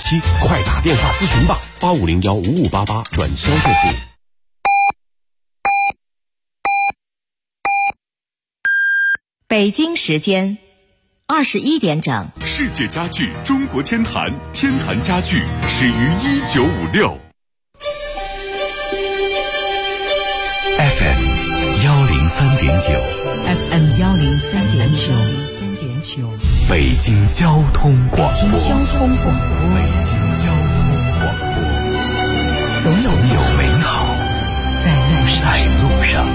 期，快打电话咨询吧，85015588转销售部。 北京时间21点整， 世界家具中国天坛，天坛家具始于1956。 FM 103.9 FM 103.9， 北京交通广播。 北京交通广播，总有美好在路上。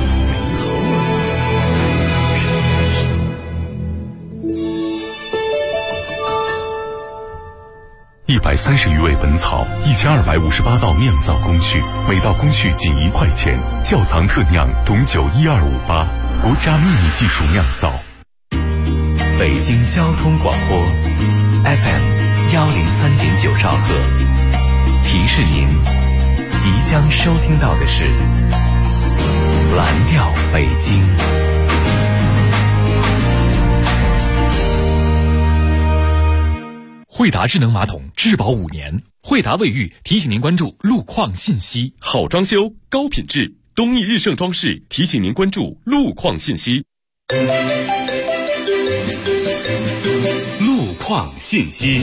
130余味本草，1258道酿造工序，每道工序仅1块钱。窖藏特酿董酒12588，国家秘密技术酿造。 北京交通广播 FM 103.9兆赫，提示您即将收听到的是蓝调北京。 惠达智能马桶质保5年，惠达卫浴提醒您关注路况信息。 好装修，高品质，东益日盛装饰提醒您关注路况信息。路况信息。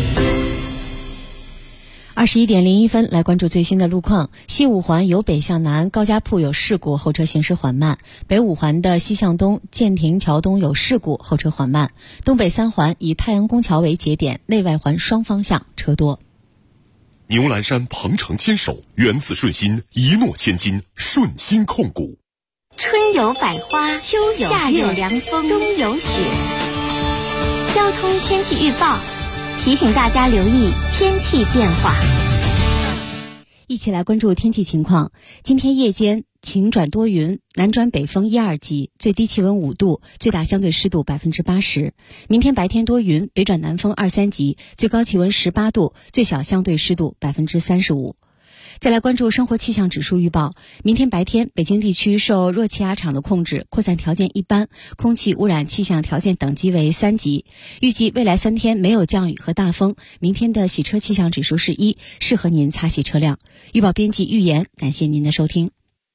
21点01分，来关注最新的路况。西五环由北向南高家铺有事故，后车行驶缓慢；北五环的西向东建亭桥东有事故，后车缓慢。东北3环以太阳宫桥为节点，内外环双方向车多。 牛栏山鹏程牵手，源自顺心，一诺千金，顺心控股。 春有百花，秋有夏有凉风，冬有雪。交通天气预报提醒大家留意天气变化。 一起来关注天气情况。今天夜间晴转多云，南转北风1、2级，最低气温5度，最大相对湿度80%。明天白天多云，北转南风2、3级，最高气温18度，最小相对湿度35%。再来关注生活气象指数预报。明天白天，北京地区受弱气压场的控制，扩散条件一般，空气污染气象条件等级为3级。预计未来3天没有降雨和大风。明天的洗车气象指数是1，适合您擦洗车辆。预报编辑预言，感谢您的收听。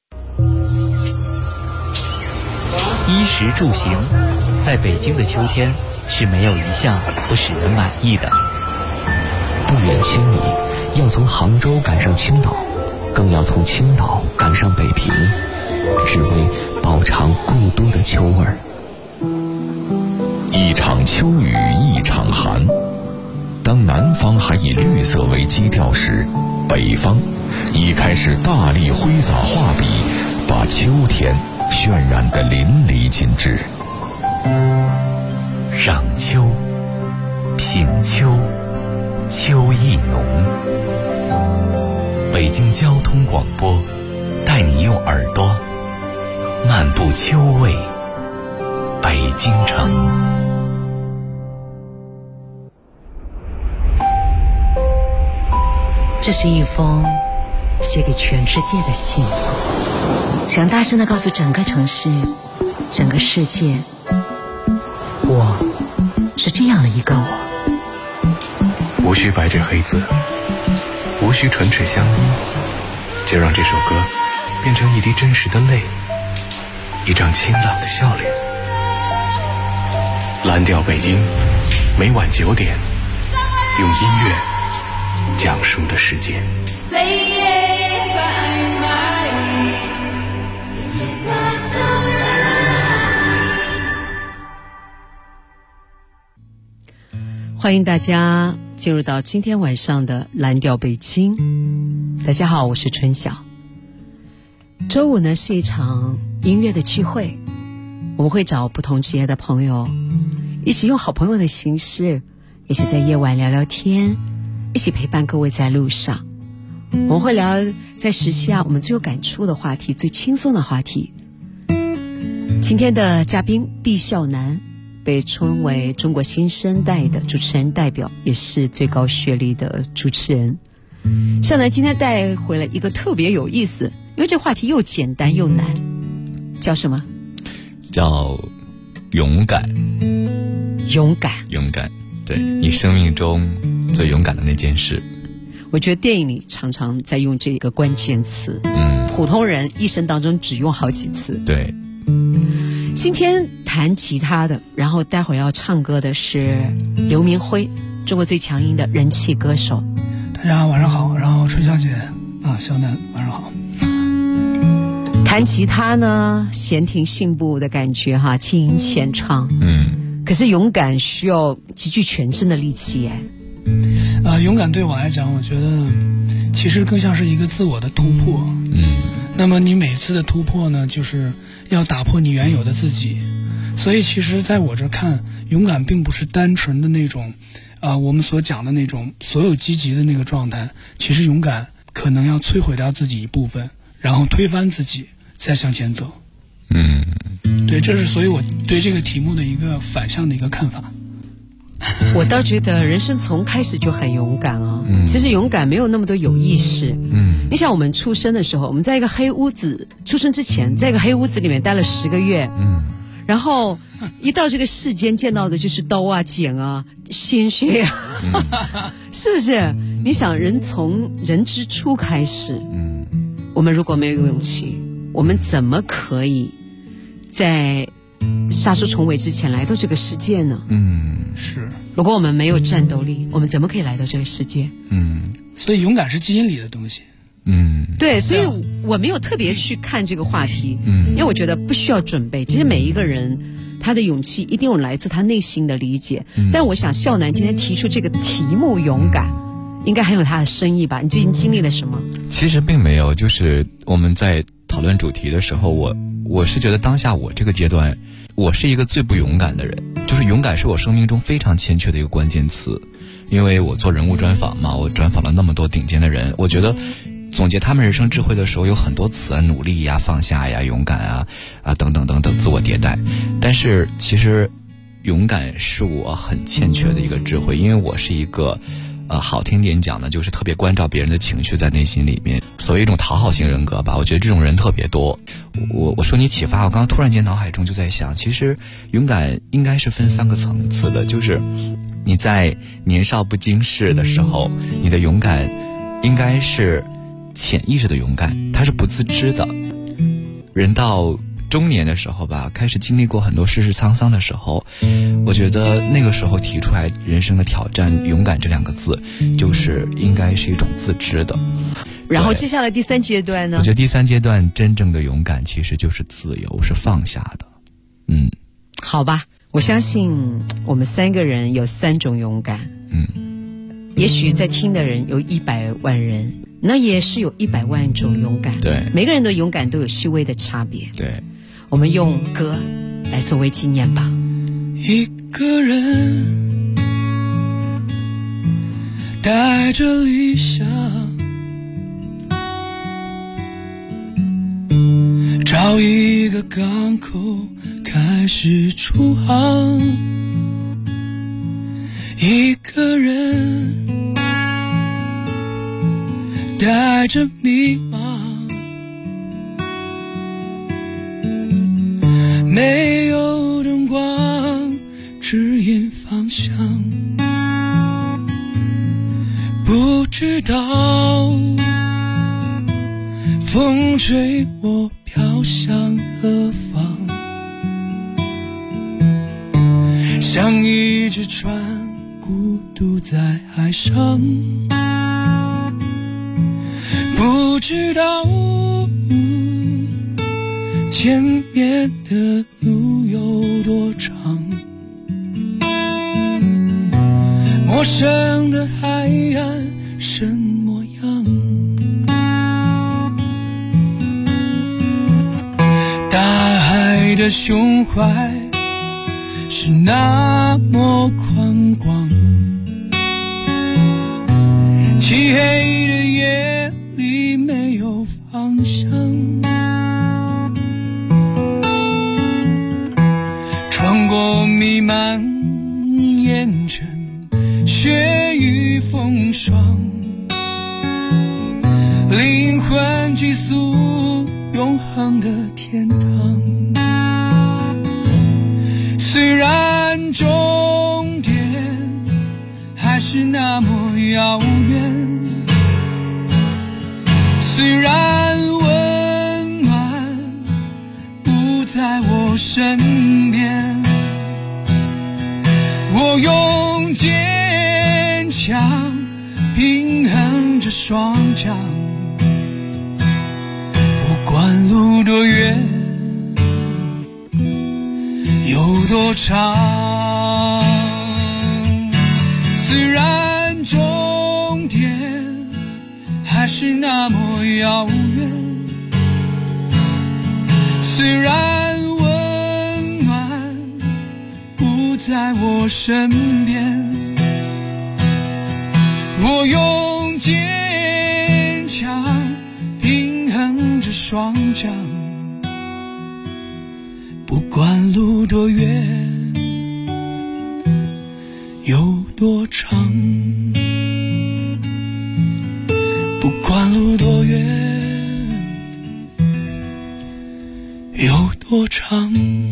衣食住行，在北京的秋天是没有一项不使人满意的。 不远千里，要从杭州赶上青岛，更要从青岛赶上北平，只为饱尝故都的秋味儿。 一场秋雨一场寒，当南方还以绿色为基调时，北方已开始大力挥洒画笔，把秋天渲染得淋漓尽致。 赏秋，品秋，秋意浓。北京交通广播带你用耳朵漫步秋味北京城。 这是一封写给全世界的信，想大声地告诉整个城市，整个世界，我是这样的一个我。 无需白纸黑字，无需唇齿相依，就让这首歌变成一滴真实的泪，一张清朗的笑脸。蓝调北京，每晚9点，用音乐讲述的世界。 欢迎大家进入到今天晚上的蓝调北京。大家好，我是春晓。周五呢是一场音乐的聚会，我们会找不同职业的朋友，一起用好朋友的形式，一起在夜晚聊聊天，一起陪伴各位在路上。我们会聊在时下我们最有感触的话题，最轻松的话题。今天的嘉宾毕孝南，被称为中国新生代的主持人代表，也是最高学历的主持人。孝南今天带回了一个特别有意思，因为这话题又简单又难，叫什么？ 叫勇敢。 勇敢， 勇敢。对，你生命中做勇敢的那件事。 我觉得电影里常常在用这个关键词，普通人一生当中只用好几次。 对。 今天弹吉他的，然后待会儿要唱歌的是刘明辉，中国最强音的人气歌手。 大家晚上好，然后春小姐啊，小南晚上好。 弹吉他呢，闲庭信步的感觉哈，轻吟浅唱。可是勇敢需要极具全身的力气耶。 勇敢对我来讲，我觉得其实更像是一个自我的突破。那么你每次的突破呢，就是要打破你原有的自己。所以其实在我这看，勇敢并不是单纯的那种我们所讲的那种所有积极的那个状态。其实勇敢可能要摧毁掉自己一部分，然后推翻自己，再向前走。对，这是所以我对这个题目的一个反向的一个看法。 我倒觉得人生从开始就很勇敢啊。其实勇敢没有那么多有意识。你想我们出生的时候，我们在一个黑屋子，出生之前在一个黑屋子里面待了10个月。然后一到这个世间见到的就是刀啊、剪啊、鲜血啊，是不是？你想人从人之初开始，我们如果没有勇气，我们怎么可以在杀出重围之前来到这个世界呢？ 是。 如果我们没有战斗力，我们怎么可以来到这个世界？ 所以勇敢是基因里的东西。 对，所以我没有特别去看这个话题，因为我觉得不需要准备。其实每一个人他的勇气一定有来自他内心的理解。但我想孝南今天提出这个题目勇敢，应该很有他的深意吧？你最近经历了什么？ 其实并没有，就是我们在讨论主题的时候，我是觉得当下我这个阶段，我是一个最不勇敢的人。就是勇敢是我生命中非常欠缺的一个关键词。因为我做人物专访嘛，我专访了那么多顶尖的人，我觉得总结他们人生智慧的时候有很多词，努力呀、放下呀、勇敢啊等等等等，自我迭代。但是其实勇敢是我很欠缺的一个智慧，因为我是一个好听点讲呢，就是特别关照别人的情绪在内心里面，所谓一种讨好型人格吧。我觉得这种人特别多。我说你启发，我刚刚突然间脑海中就在想，其实勇敢应该是分3个层次的，就是你在年少不经事的时候，你的勇敢应该是潜意识的勇敢，它是不自知的。人到中年的时候吧，开始经历过很多世事沧桑的时候，我觉得那个时候提出来人生的挑战，勇敢这2个字就是应该是一种自知的。 然后接下来第3阶段呢？ 我觉得第3阶段真正的勇敢其实就是自由，是放下的。 好吧，我相信我们3个人有3种勇敢。也许在听的人有100万人，那也是有100万种勇敢。 对， 每个人的勇敢都有细微的差别。 对， 我们用歌来作为纪念吧。 一个人带着理想，找一个港口开始出航。一个人带着迷茫，没有灯光指引方向，不知道风吹我飘向何方，像一只船孤独在海上，不知道前面的路有多长，陌生的海岸什么样，大海的胸怀是那么宽广，漆黑的夜里没有方向，穿过弥漫烟尘雪与风霜，灵魂寄宿永恒的天堂，虽然终点还是那么虽然温暖不在我身边，我用坚强平衡着双脚，不管路多远有多长，虽然终点还是那么遥远，虽然温暖不在我身边，我用坚强平衡着双脚，不管路多远有多长，不管路多远有多长。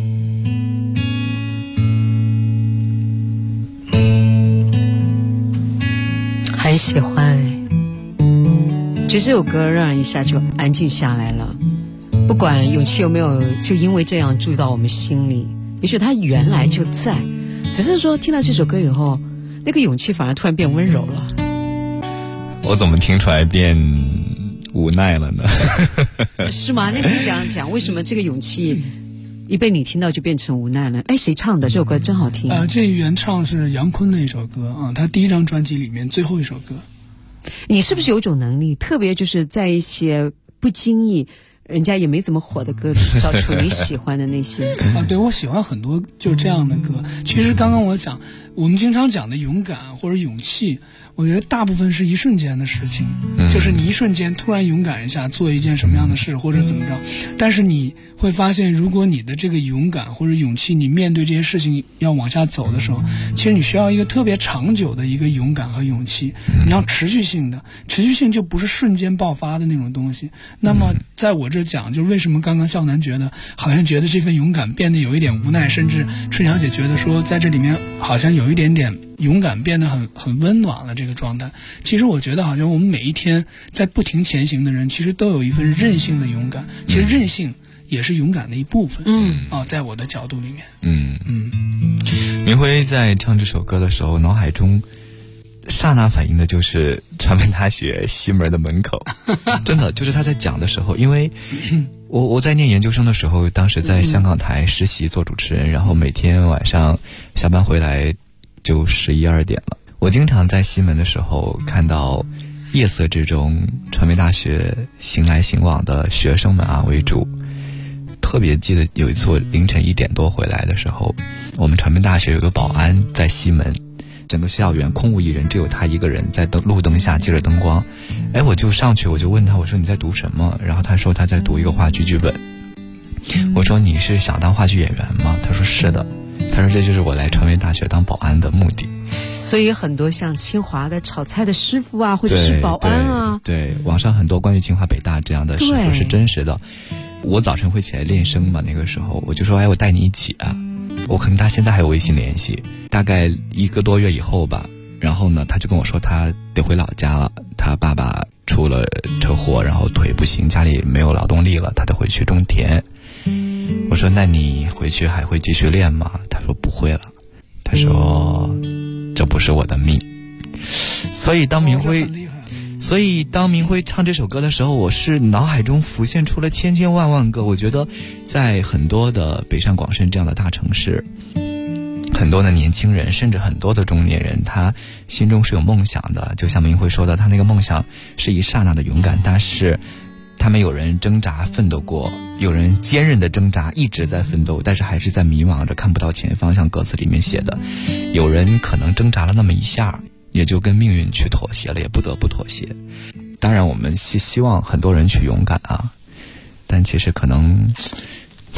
很喜欢，觉得这首歌让人一下就安静下来了。不管勇气有没有就因为这样住到我们心里，也许它原来就在，只是说听到这首歌以后，那个勇气反而突然变温柔了。 我怎么听出来变无奈了呢？ 是吗？那你讲讲为什么这个勇气一被你听到就变成无奈了？哎，谁唱的？这首歌真好听。 这原唱是杨坤的一首歌啊，他第一张专辑里面最后一首歌。 你是不是有种能力，特别就是在一些不经意人家也没怎么火的歌里找出你喜欢的那些啊？对，我喜欢很多就这样的歌。其实刚刚我们经常讲的勇敢或者勇气，我觉得大部分是一瞬间的事情，就是你一瞬间突然勇敢一下做一件什么样的事或者怎么着，但是你会发现，如果你的这个勇敢或者勇气，你面对这些事情要往下走的时候，其实你需要一个特别长久的一个勇敢和勇气，你要持续性的，持续性就不是瞬间爆发的那种东西。那么在我这讲，就是为什么刚刚笑南好像觉得这份勇敢变得有一点无奈，甚至春晓姐觉得说在这里面好像有一点点勇敢变得很温暖了这个状态。其实我觉得好像我们每一天在不停前行的人，其实都有一份韧性的勇感，其实韧性也是勇敢的一部分。在我的角度里面。 明辉在唱这首歌的时候，脑海中刹那反应的就是传媒大学西门的门口。真的就是他在讲的时候，因为我在念研究生的时候，当时在香港台实习做主持人，然后每天晚上下班回来就11、12点了。我经常在西门的时候看到夜色之中传媒大学行来行往的学生们为主。特别记得有一次我凌晨1点多回来的时候，我们传媒大学有个保安在西门，整个校园空无一人，只有他一个人在路灯下借着灯光。我就上去，我就问他，我说你在读什么？然后他说他在读一个话剧剧本。我说你是想当话剧演员吗？他说是的。他说这就是我来传媒大学当保安的目的。 所以很多像清华的炒菜的师傅啊，或者是保安啊， 对，网上很多关于清华北大这样的师傅是真实的。我早晨会起来练声嘛，那个时候我就说我带你一起啊。我可能他现在还有微信联系，大概1个多月以后吧，然后呢他就跟我说他得回老家了，他爸爸出了车祸，然后腿不行，家里没有劳动力了，他得回去种田。我说那你回去还会继续练吗？他说不会了，他说这不是我的命。所以当明辉唱这首歌的时候，我是脑海中浮现出了千千万万个，我觉得在很多的北上广深这样的大城市，很多的年轻人甚至很多的中年人，他心中是有梦想的。就像明辉说的，他那个梦想是一刹那的勇敢，但是他们有人挣扎奋斗过，有人坚韧的挣扎一直在奋斗，但是还是在迷茫着看不到前方，像歌词里面写的。有人可能挣扎了那么一下，也就跟命运去妥协了，也不得不妥协。当然我们希望很多人去勇敢啊，但其实可能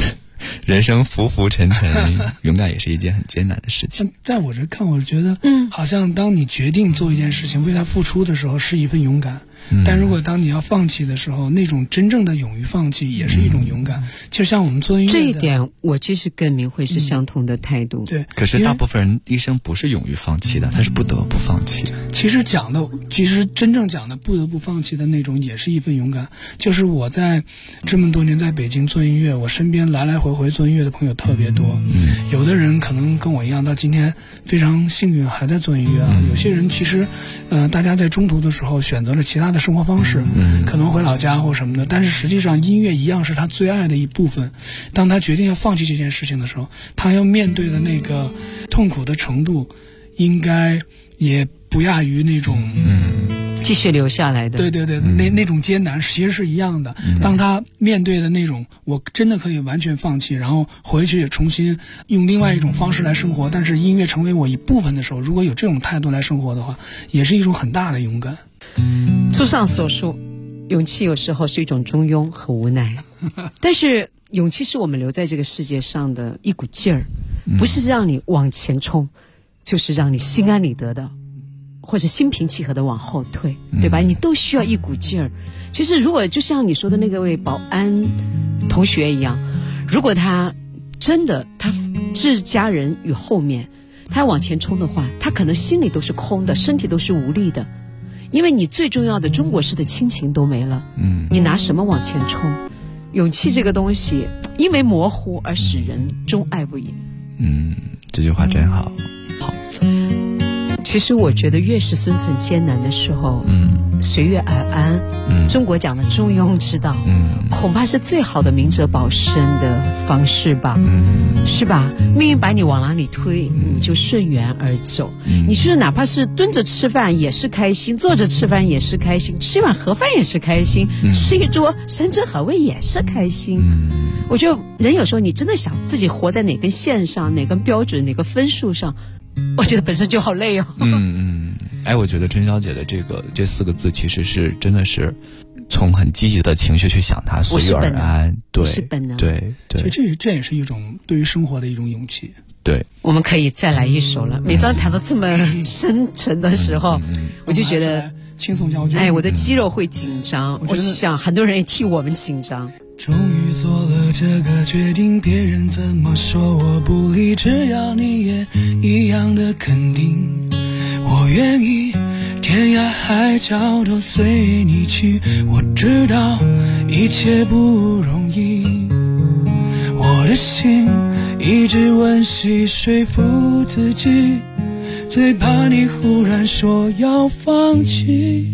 人生浮浮沉沉，勇敢也是一件很艰难的事情。 在我这看，我觉得，好像当你决定做一件事情，为它付出的时候，是一份勇敢。但如果当你要放弃的时候，那种真正的勇于放弃，也是一种勇敢。就像我们做音乐的， 这一点，我其实跟明慧是相同的态度。 对， 可是大部分人一生不是勇于放弃的，他是不得不放弃。 其实真正讲的不得不放弃的那种，也是一份勇敢。就是我在这么多年在北京做音乐，我身边来来回回做音乐的朋友特别多。有的人可能跟我一样，到今天非常幸运还在做音乐啊。有些人其实，大家在中途的时候选择了其他的生活方式，可能回老家或什么的，但是实际上音乐一样是他最爱的一部分。当他决定要放弃这件事情的时候，他要面对的那个痛苦的程度，应该也不亚于那种继续留下来的。 对，那种艰难其实是一样的。当他面对的那种我真的可以完全放弃，然后回去重新用另外一种方式来生活，但是音乐成为我一部分的时候，如果有这种态度来生活的话，也是一种很大的勇敢。 综上所述，勇气有时候是一种中庸和无奈，但是勇气是我们留在这个世界上的一股劲儿，不是让你往前冲，就是让你心安理得的或者心平气和的往后退，对吧？你都需要一股劲儿。其实如果就像你说的那个位保安同学一样，如果他真的他置家人于后面，他往前冲的话，他可能心里都是空的，身体都是无力的，因为你最重要的中国式的亲情都没了，你拿什么往前冲？勇气这个东西因为模糊而使人终爱不已。 这句话真好。 其实我觉得越是生存艰难的时候，随遇而安，中国讲的中庸之道，恐怕是最好的明哲保身的方式吧，是吧？命运把你往哪里推，你就顺缘而走。你就是哪怕是蹲着吃饭也是开心，坐着吃饭也是开心，吃一碗盒饭也是开心，吃一桌山珍海味也是开心。我觉得人有时候你真的想自己活在哪根线上，哪根标准，哪个分数上，我觉得本身就好累哦。 我觉得春晓姐的这4个字其实是真的是从很积极的情绪去想它，随遇而安。对， 是本能。 对， 这也是一种对于生活的一种勇气。 对， 我们可以再来一首了。每当谈到这么深沉的时候，我就觉得轻松下， 我的肌肉会紧张。我想很多人也替我们紧张。 终于做了这个决定，别人怎么说我不理，只要你也一样的肯定，我愿意天涯海角都随你去。我知道一切不容易，我的心一直温习说服自己，最怕你忽然说要放弃。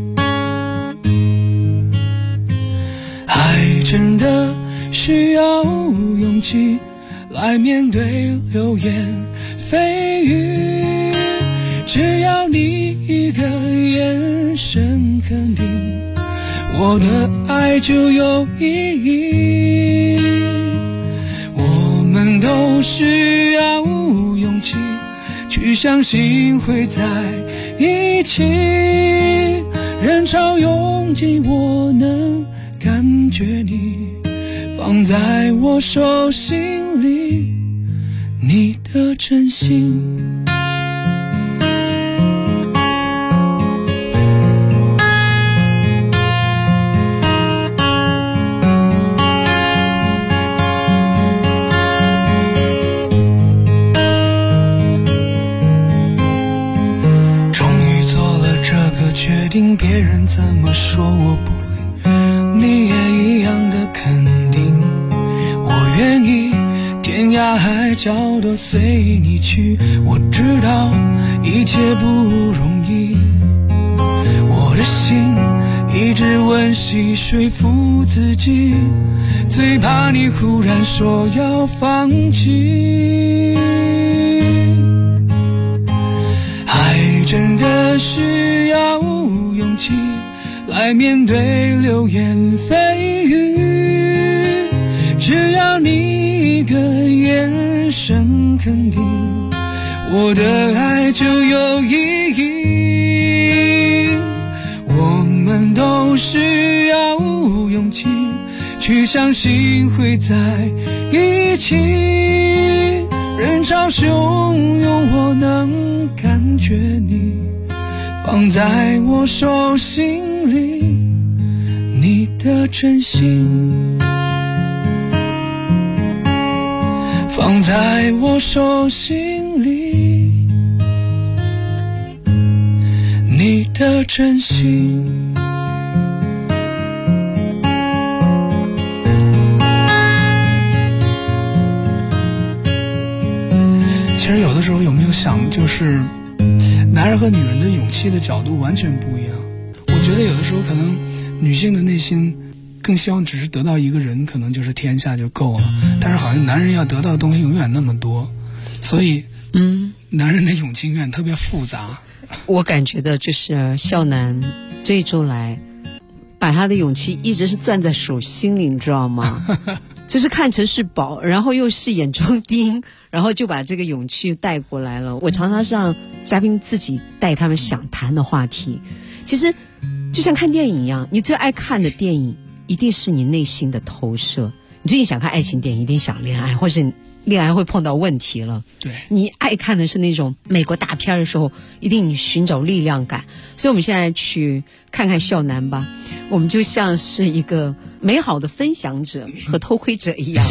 爱真的需要勇气来面对流言蜚语，只要你一个眼神肯定，我的爱就有意义。我们都需要勇气去相信会在一起，人潮拥挤我能感觉你放在我手心里，你的真心。决定别人怎么说我不理，你也一样的肯定，我愿意天涯海角都随你去。我知道一切不容易，我的心一直温习说服自己，最怕你忽然说要放弃。爱真的需要勇气来面对流言蜚语，只要你一个眼神肯定，我的爱就有意义。我们都需要勇气去相信会在一起，人潮汹涌，我能感觉你放在我手心里，你的真心放在我手心里，你的真心。其实有的时候有没有想，就是男人和女人的勇气的角度完全不一样。我觉得有的时候可能女性的内心更希望只是得到一个人，可能就是天下就够了，但是好像男人要得到的东西永远那么多，所以男人的勇气永远特别复杂。 我感觉的就是孝南这一周来把他的勇气一直是攥在手心里，你知道吗？就是看成是宝，然后又是眼中钉，然后就把这个勇气带过来了。我常常是让嘉宾自己带他们想谈的话题。其实就像看电影一样，你最爱看的电影一定是你内心的投射。你最近想看爱情电影，一定想恋爱，或是恋爱会碰到问题了。 对， 你爱看的是那种美国大片的时候，一定你寻找力量感。所以我们现在去看看孝南吧，我们就像是一个美好的分享者和偷窥者一样。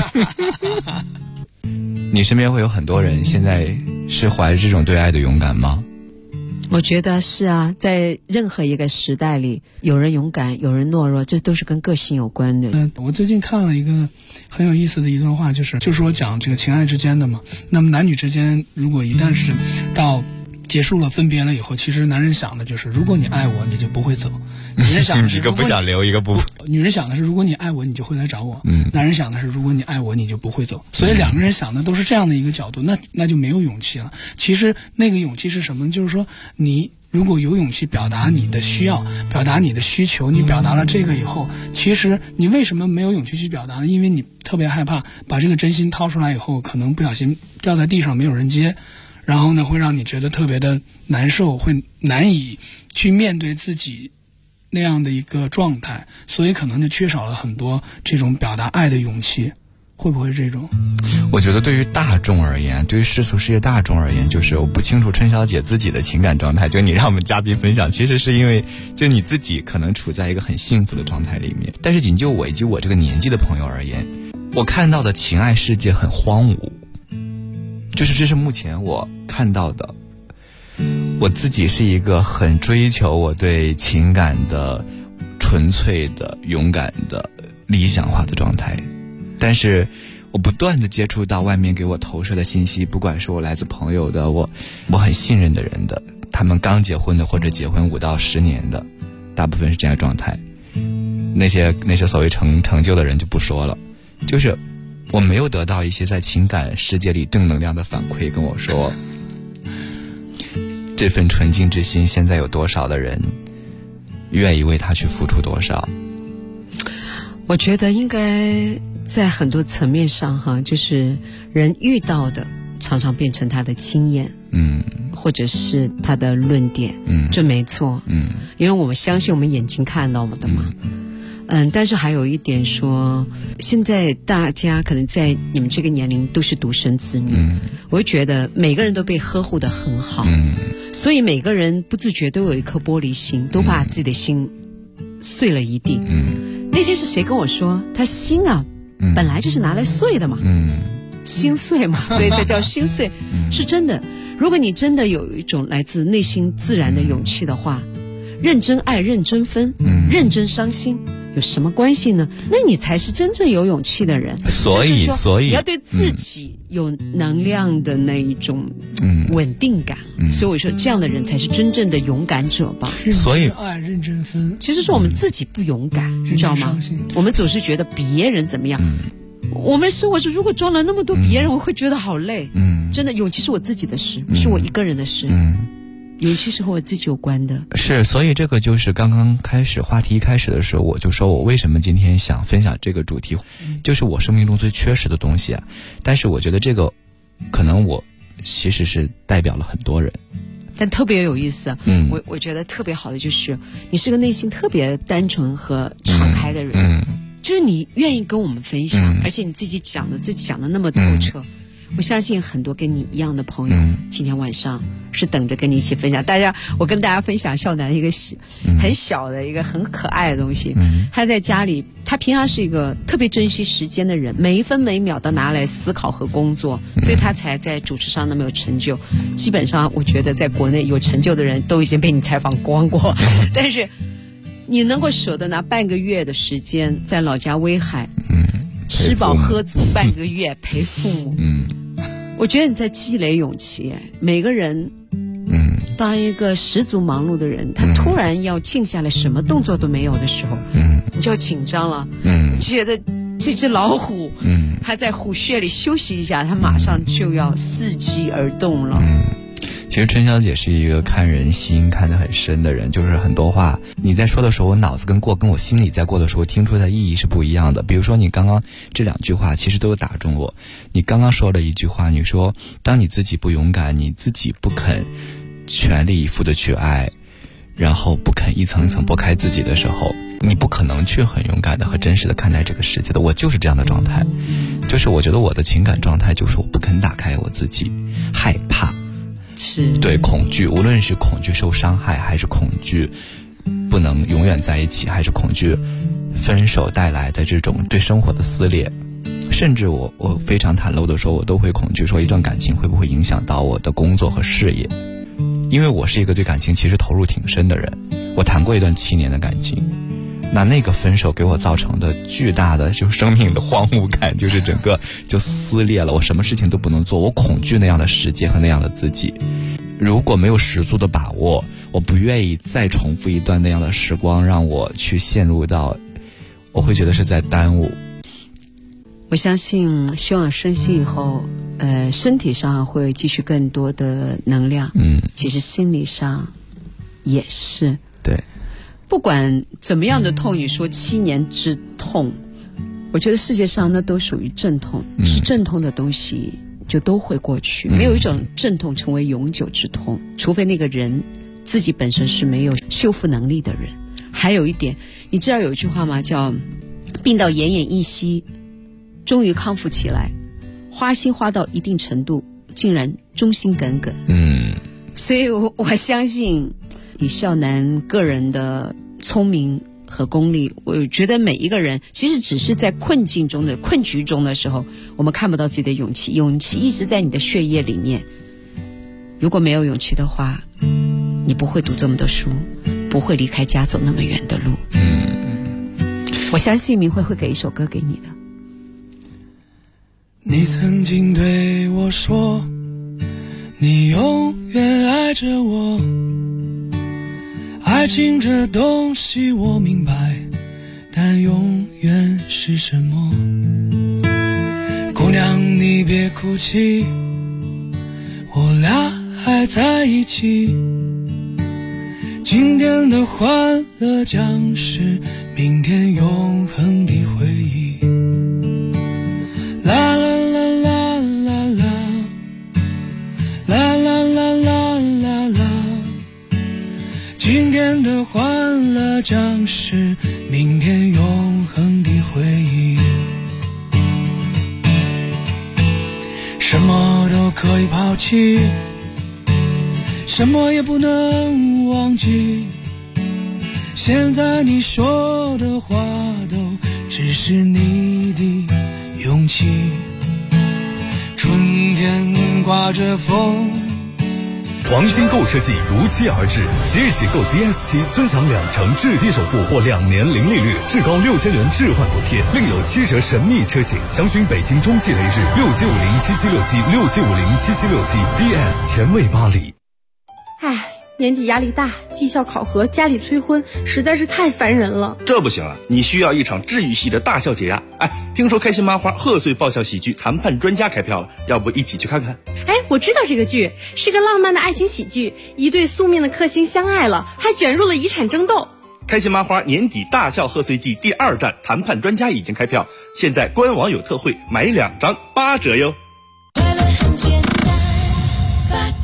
你身边会有很多人现在是怀着这种对爱的勇感吗？ 我觉得是啊，在任何一个时代里，有人勇敢，有人懦弱，这都是跟个性有关的。 我最近看了一个很有意思的一段话，就是说讲这个情爱之间的嘛。那么男女之间，如果一旦是到结束了分别了以后，其实男人想的就是如果你爱我你就不会走，女人想的是一个不想留一个不， 女人想的是如果你爱我你就会来找我，男人想的是如果你爱我你就不会走。所以两个人想的都是这样的一个角度，那就没有勇气了。其实那个勇气是什么呢？就是说你如果有勇气表达你的需要，表达你的需求，你表达了这个以后，其实你为什么没有勇气去表达呢？因为你特别害怕把这个真心掏出来以后，可能不小心掉在地上没有人接，然后呢会让你觉得特别的难受，会难以去面对自己那样的一个状态，所以可能就缺少了很多这种表达爱的勇气。会不会这种？ 我觉得对于大众而言，对于世俗世界大众而言，就是我不清楚春晓姐自己的情感状态，就你让我们嘉宾分享，其实是因为就你自己可能处在一个很幸福的状态里面，但是仅就我以及我这个年纪的朋友而言，我看到的情爱世界很荒芜，就是这是目前我看到的。我自己是一个很追求我对情感的纯粹的勇敢的理想化的状态，但是我不断的接触到外面给我投射的信息，不管是我来自朋友的，我很信任的人的，他们刚结婚的或者结婚5到10年的，大部分是这样的状态。那些所谓成就的人就不说了，就是我没有得到一些在情感世界里正能量的反馈，跟我说这份纯净之心现在有多少的人愿意为他去付出多少。 我觉得应该在很多层面上哈，就是人遇到的常常变成他的经验，或者是他的论点，这没错，因为我们相信我们眼睛看到的嘛，但是还有一点说，现在大家可能在你们这个年龄都是独生子女，我会觉得每个人都被呵护得很好，所以每个人不自觉都有一颗玻璃心，都把自己的心碎了一地。那天是谁跟我说，他心啊本来就是拿来碎的嘛，心碎嘛，所以才叫心碎，是真的。如果你真的有一种来自内心自然的勇气的话，认真爱，认真分，认真伤心，有什么关系呢？那你才是真正有勇气的人。 所以你要对自己有能量的那一种稳定感，所以我说这样的人才是真正的勇敢者吧。 所以爱，认真分， 其实是我们自己不勇敢，你知道吗？我们总是觉得别人怎么样，我们生活中如果装了那么多别人，我会觉得好累。真的，勇气是我自己的事，是我一个人的事。勇气是和我自己有关的。 是，所以这个就是刚刚开始话题一开始的时候，我就说我为什么今天想分享这个主题，就是我生命中最缺失的东西啊。但是我觉得这个可能我其实是代表了很多人。 但特别有意思，我觉得特别好的就是你是个内心特别单纯和敞开的人， 就是你愿意跟我们分享，而且你自己讲的那么透彻。我相信很多跟你一样的朋友，今天晚上是等着跟你一起分享。我跟大家分享少男一个很小的一个很可爱的东西。他在家里，他平常是一个特别珍惜时间的人，每一分每秒都拿来思考和工作，所以他才在主持上那么有成就。基本上，我觉得在国内有成就的人都已经被你采访光过，但是你能够舍得拿半个月的时间在老家威海，吃饱喝足半个月陪父母，我觉得你在积累勇气。每个人，当一个十足忙碌的人，他突然要静下来，什么动作都没有的时候，你就要紧张了，觉得这只老虎，还在虎穴里休息一下，它马上就要伺机而动了。 其实春香姐是一个看人心看得很深的人，就是很多话你在说的时候，我脑子跟我心里在过的时候，听出的意义是不一样的。比如说你刚刚这2句话其实都有打中我。你刚刚说了一句话，你说当你自己不勇敢，你自己不肯全力以赴的去爱，然后不肯一层一层剥开自己的时候，你不可能去很勇敢的和真实的看待这个世界的。我就是这样的状态，就是我觉得我的情感状态就是我不肯打开我自己，害怕，对，恐惧，无论是恐惧受伤害，还是恐惧不能永远在一起，还是恐惧分手带来的这种对生活的撕裂，甚至我非常袒露的说，我都会恐惧说一段感情会不会影响到我的工作和事业。因为我是一个对感情其实投入挺深的人，我谈过一段7年的感情，那个分手给我造成的巨大的就是生命的荒芜感，就是整个就撕裂了，我什么事情都不能做，我恐惧那样的世界和那样的自己。如果没有十足的把握，我不愿意再重复一段那样的时光，让我去陷入到，我会觉得是在耽误。 我相信休养生息以后，身体上会继续更多的能量，其实心理上也是。 对， 不管怎么样的痛，你说7年之痛，我觉得世界上那都属于阵痛，是阵痛的东西就都会过去，没有一种阵痛成为永久之痛，除非那个人自己本身是没有修复能力的人。还有一点，你知道有一句话吗？叫病到奄奄一息，终于康复起来，花心花到一定程度，竟然忠心耿耿。所以我相信以少男个人的聪明和功力，我觉得每一个人其实只是在困局中的时候，我们看不到自己的勇气，勇气一直在你的血液里面。如果没有勇气的话，你不会读这么多书，不会离开家走那么远的路。我相信明慧会给一首歌给你的。 你曾经对我说，你永远爱着我，爱情这东西我明白，但永远是什么？姑娘你别哭泣，我俩还在一起，今天的欢乐将是明天永恒的回忆。啦啦啦啦啦啦，啦啦啦啦啦啦，今天的欢乐将是明天永恒的回忆。什么都可以抛弃，什么也不能忘记，现在你说的话都只是你的勇气。春天刮着风， 黄金购车季如期而至，即日起购 DS7 尊享2成置地首付或2年零利率，至高6000元置换补贴，另有7折神秘车型。详询北京中汽雷日6750776767507767 DS 前卫巴黎。 年底压力大，绩效考核，家里催婚，实在是太烦人了。 这不行啊，你需要一场治愈系的大笑解压。听说开心麻花贺岁爆笑喜剧《谈判专家》开票了，要不一起去看看？ 我知道这个剧是个浪漫的爱情喜剧，一对宿命的克星相爱了，还卷入了遗产争斗。 开心麻花年底大笑贺岁季第2站《谈判专家》已经开票，现在官网有特惠，买2张8折哟。 快乐很简单，把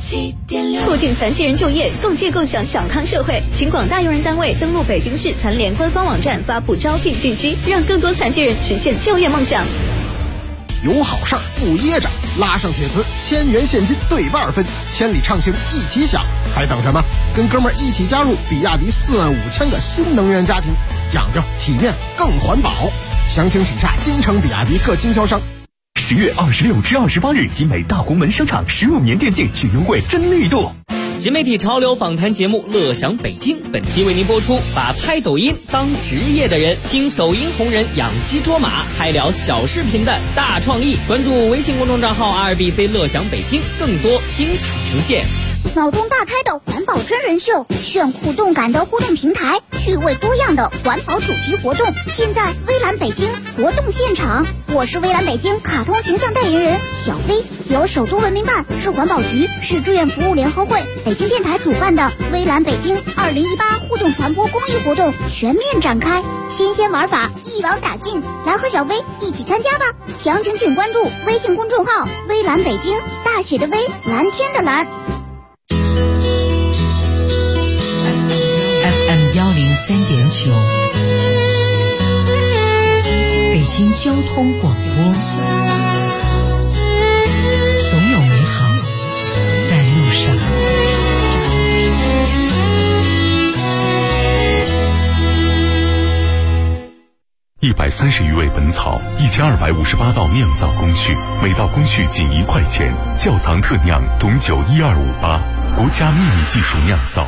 促进残疾人就业，共建共享小康社会。请广大用人单位登录北京市残联官方网站发布招聘信息，让更多残疾人实现就业梦想。 有好事儿不噎着，拉上铁磁，1000元现金对半分，千里畅行一起享，还等什么？跟哥们儿一起加入比亚迪45000个新能源家庭，讲究体面更环保。详情请洽京城比亚迪各经销商。 10月26至28日，集美大红门商场15年电竞巨优惠真力度。 新媒体潮流访谈节目《乐享北京》本期为您播出，把拍抖音当职业的人，听抖音红人养鸡捉马，嗨聊小视频的大创意。关注微信公众账号 2BC 乐享北京，更多精彩呈现。 脑洞大开的环保真人秀，炫酷动感的互动平台，趣味多样的环保主题活动，尽在微蓝北京活动现场。我是微蓝北京卡通形象代言人小飞，由首都文明办、市环保局、市志愿服务联合会、北京电台主办的微蓝北京2018互动传播公益活动全面展开，新鲜玩法一网打尽，来和小飞一起参加吧！详情请关注微信公众号微蓝北京，大写的微，蓝天的蓝。 FM103.9，北京交通广播，总有美好在路上。 130余味本草，1258道酿造工序，每道工序仅1块钱。窖藏特酿董酒12588，国家秘密技术酿造。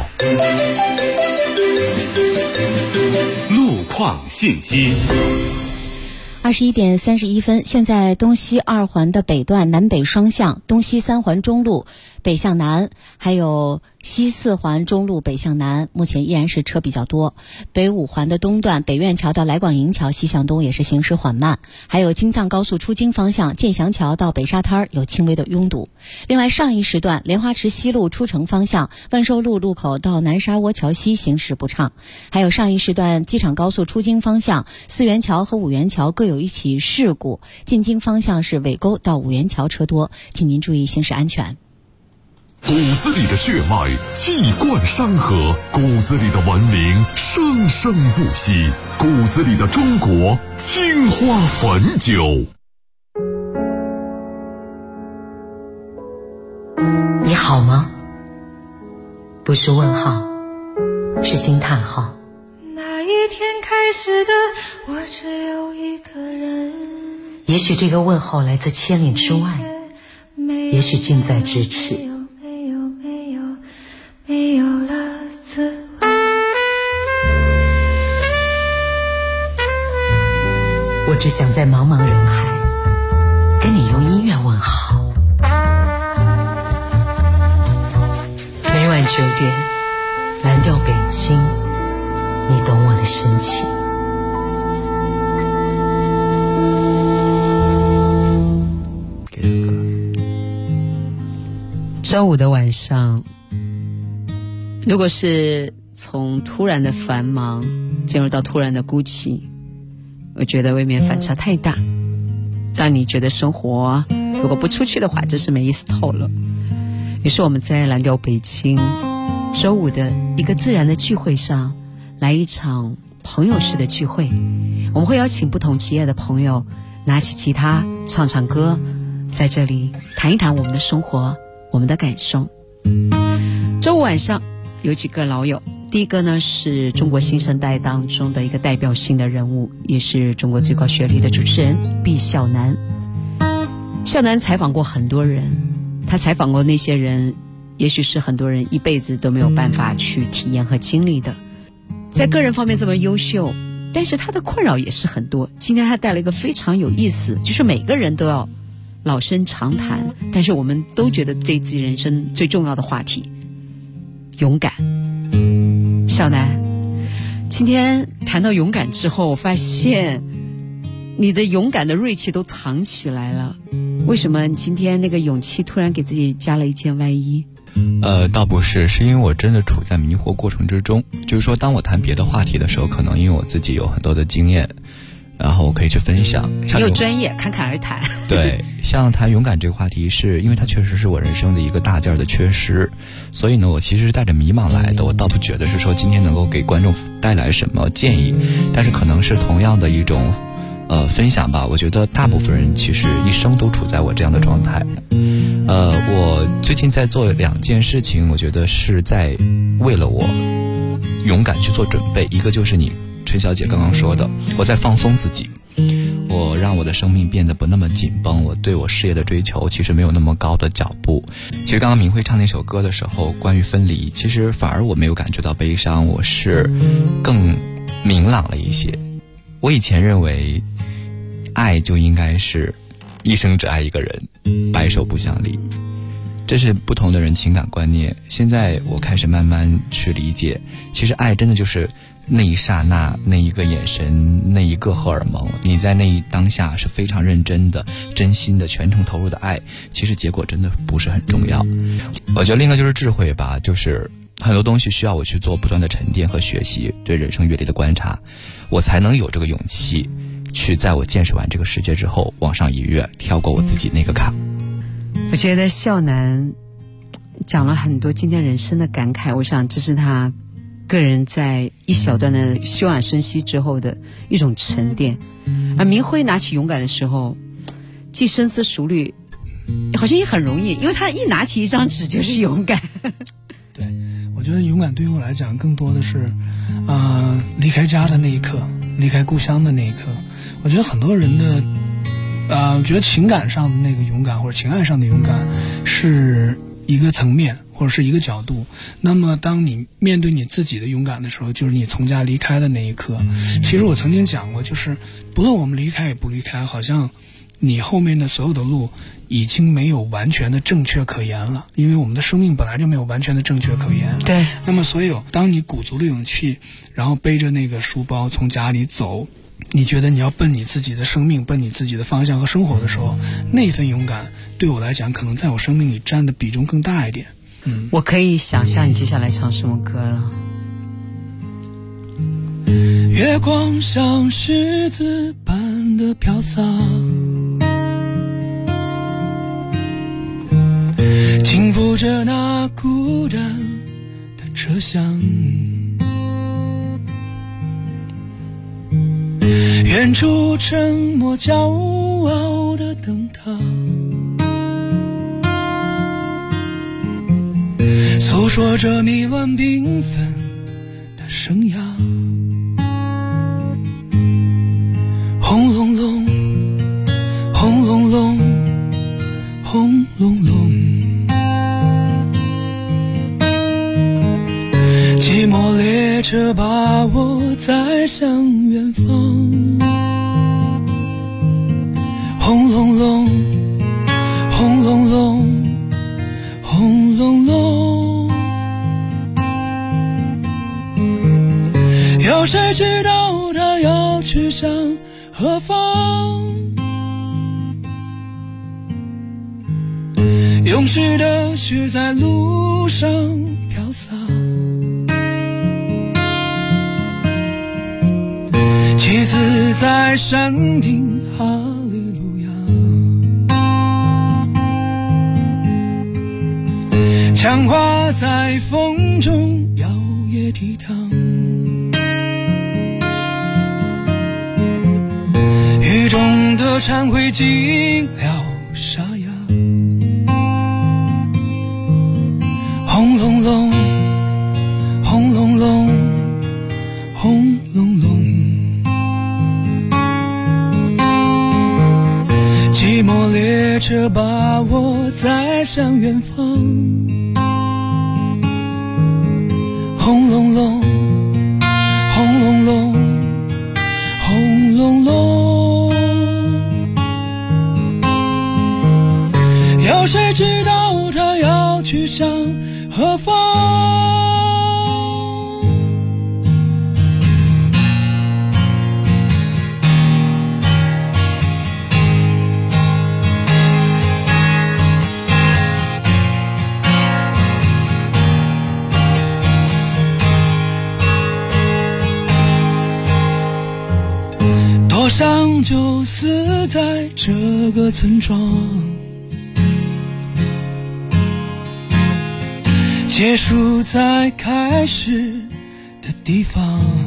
路况信息。 21点31分，现在东西2环的北段南北双向，东西3环中路北向南，还有西4环中路北向南，目前依然是车比较多。北5环的东段北苑桥到来广营桥西向东也是行驶缓慢，还有京藏高速出京方向建祥桥到北沙滩有轻微的拥堵。另外上一时段莲花池西路出城方向万寿路路口到南沙窝桥西行驶不畅，还有上一时段机场高速出京方向4元桥和5元桥各有一起事故，进京方向是尾沟到5元桥车多，请您注意行驶安全。 骨子里的血脉气贯山河，骨子里的文明生生不息，骨子里的中国青花汾酒。 你好吗？不是问号，是惊叹号。 那一天开始的我只有一个人， 也许这个问候来自千里之外，也许近在咫尺。 没有了滋味。 我只想在茫茫人海跟你用音乐问好。每晚9点，蓝调北京，你懂我的深情。周五的晚上，如果是从突然的繁忙进入到突然的孤寂，我觉得未免反差太大，让你觉得生活如果不出去的话真是没意思透了。于是我们在蓝调北京周五的一个自然的聚会上来一场朋友式的聚会，我们会邀请不同职业的朋友拿起吉他唱唱歌，在这里谈一谈我们的生活，我们的感受。周五晚上有几个老友，第一个呢是中国新生代当中的一个代表性的人物，也是中国最高学历的主持人毕孝南。孝南采访过很多人，他采访过那些人也许是很多人一辈子都没有办法去体验和经历的。在个人方面这么优秀，但是他的困扰也是很多。今天他带了一个非常有意思，就是每个人都要老生常谈，但是我们都觉得对自己人生最重要的话题，勇敢。小南，今天谈到勇敢之后，我发现你的勇敢的锐气都藏起来了。为什么你今天那个勇气突然给自己加了一件外衣？ 倒不是，是因为我真的处在迷惑过程之中。就是说当我谈别的话题的时候，可能因为我自己有很多的经验， 然后我可以去分享。 你有专业，侃侃而谈。 对，像谈勇敢这个话题，是因为它确实是我人生的一个大件的缺失，所以呢，我其实是带着迷茫来的。我倒不觉得是说今天能够给观众带来什么建议，但是可能是同样的一种分享吧。我觉得大部分人其实一生都处在我这样的状态。我最近在做2件事情，我觉得是在为了我勇敢去做准备。一个就是你陈小姐刚刚说的，我在放松自己，我让我的生命变得不那么紧绷，我对我事业的追求其实没有那么高的脚步。其实刚刚明慧唱那首歌的时候，关于分离，其实反而我没有感觉到悲伤，我是更明朗了一些。我以前认为爱就应该是一生只爱一个人，白首不相离，这是不同的人情感观念。现在我开始慢慢去理解，其实爱真的就是那一刹那，那一个眼神，那一个荷尔蒙，你在那一当下是非常认真的、真心的、全程投入的爱，其实结果真的不是很重要。我觉得另一个就是智慧吧，就是很多东西需要我去做不断的沉淀和学习，对人生阅历的观察，我才能有这个勇气去在我见识完这个世界之后往上一跃，跳过我自己那个坎。 我觉得孝南讲了很多今天人生的感慨，我想这是他个人在一小段的休养生息之后的一种沉淀。而明辉拿起勇敢的时候，既深思熟虑，好像也很容易，因为他一拿起一张纸就是勇敢。 对，我觉得勇敢对于我来讲更多的是离开家的那一刻，离开故乡的那一刻。我觉得很多人的我觉得情感上的那个勇敢或者情爱上的勇敢是一个层面或者是一个角度，那么当你面对你自己的勇敢的时候，就是你从家离开的那一刻。其实我曾经讲过，就是不论我们离开也不离开，好像你后面的所有的路已经没有完全的正确可言了，因为我们的生命本来就没有完全的正确可言。 对。 那么所有当你鼓足了勇气，然后背着那个书包从家里走，你觉得你要奔你自己的生命，奔你自己的方向和生活的时候，那份勇敢对我来讲可能在我生命里占的比重更大一点。 我可以想象你接下来唱什么歌了。 月光像狮子般的飘洒，轻抚着那孤单的车厢，远处沉默骄傲的灯塔，诉说着迷乱缤纷的生涯。轰隆隆，轰隆隆，轰隆隆，寂寞列车把我载向远方。轰隆隆，轰隆隆，轰隆隆，有谁知道他要去向何方？勇士的雪在路上飘洒，妻子在山顶哈利路亚，枪花在风中摇曳倜傥，雨中的忏悔进了沙哑。轰隆隆，轰隆隆，轰隆隆，寂寞列车把我载向远方。轰隆隆，轰隆隆，轰隆隆，有谁知道他要去向何方？多想就死在这个村庄，结束在开始的地方，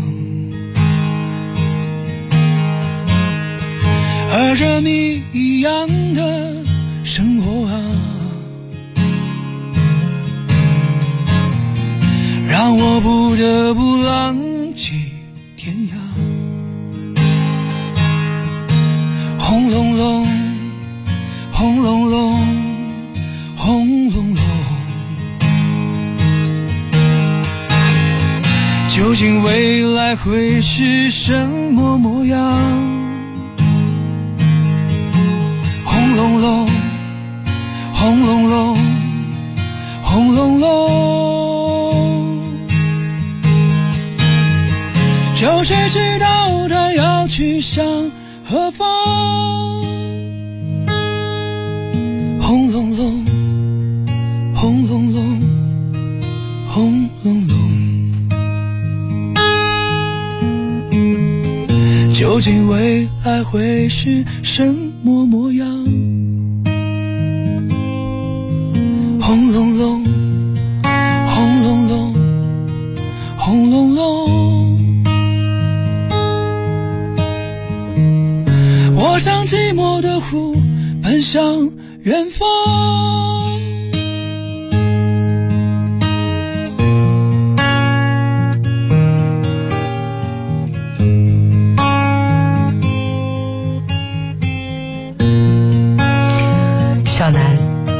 而这谜一样的生活啊，让我不得不浪迹天涯。轰隆隆，轰隆隆，轰隆隆，究竟未来会是什么模样？轰隆隆，轰隆隆，轰隆隆，有谁知道他要去向何方？轰隆隆，轰隆隆，轰隆隆，究竟未来会是什么模样？轰隆隆，轰隆隆，轰隆隆，我像寂寞的湖奔向远方。 小南，